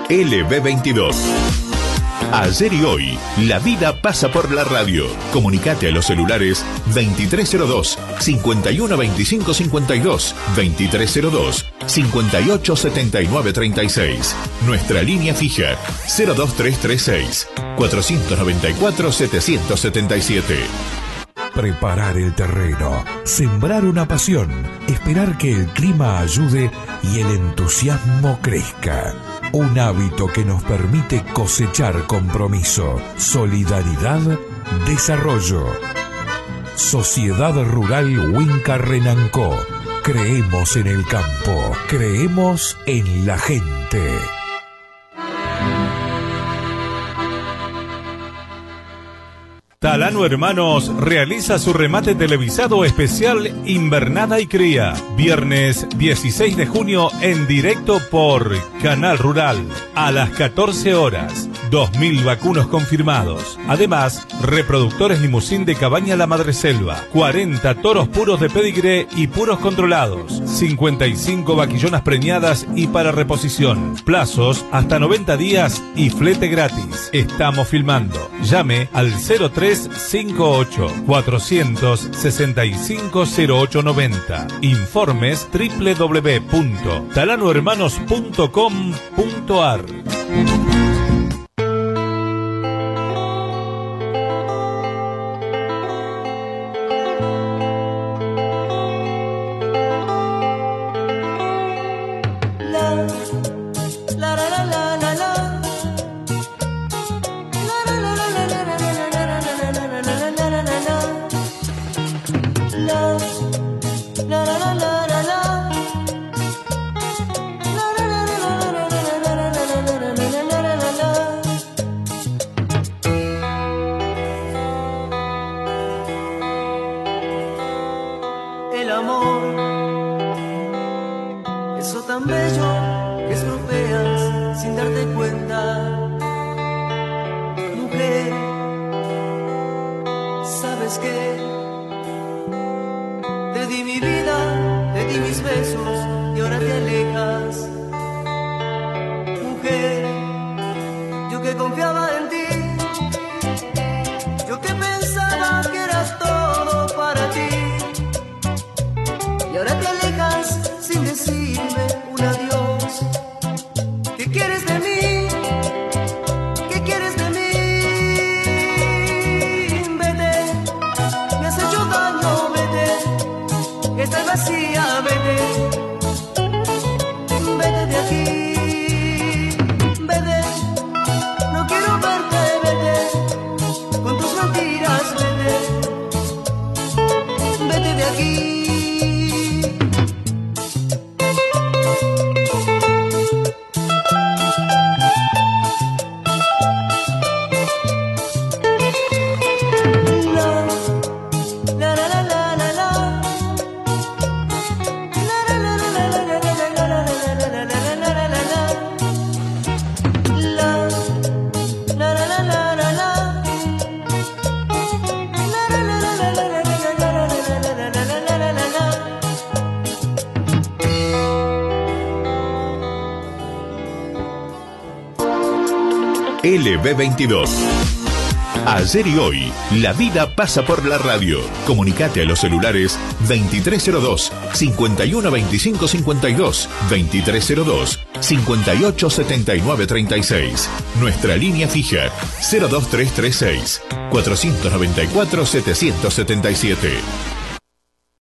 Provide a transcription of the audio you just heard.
LB22. Ayer y hoy, la vida pasa por la radio. Comunicate a los celulares 2302 51 25 52, 2302 58 79 36. Nuestra línea fija 02336 494 777. Preparar el terreno, sembrar una pasión, esperar que el clima ayude y el entusiasmo crezca. Un hábito que nos permite cosechar compromiso, solidaridad, desarrollo. Sociedad Rural Huinca Renancó. Creemos en el campo, creemos en la gente. Talano Hermanos realiza su remate televisado especial Invernada y Cría. Viernes 16 de junio en directo por Canal Rural. A las 14 horas. 2.000 vacunos confirmados. Además, reproductores limusín de Cabaña La Madreselva. 40 toros puros de pedigree y puros controlados. 55 vaquillonas preñadas y para reposición. Plazos hasta 90 días y flete gratis. Estamos filmando. Llame al 0358 465 0890. Informes www.talanohermanos.com.ar. El amor, eso tan bello que estropeas sin darte cuenta. Mujer, ¿sabes qué? Te di mi vida, te di mis besos y ahora te alejas. Mujer, yo que confiaba en ti, yo que pensaba que eras todo para ti. Y ahora te alejas sin decirme un adiós. ¿Qué quieres de mí? ¿Qué quieres de mí? Vete, me has hecho daño, vete. Estás vacía, vete. Vete de aquí. Vete, no quiero verte, vete. Con tus mentiras, vete. Vete de aquí. LB22. Ayer y hoy, la vida pasa por la radio. Comunicate a los celulares 2302 51 25 52, 2302 58 79 36. Nuestra línea fija 02336 494 777.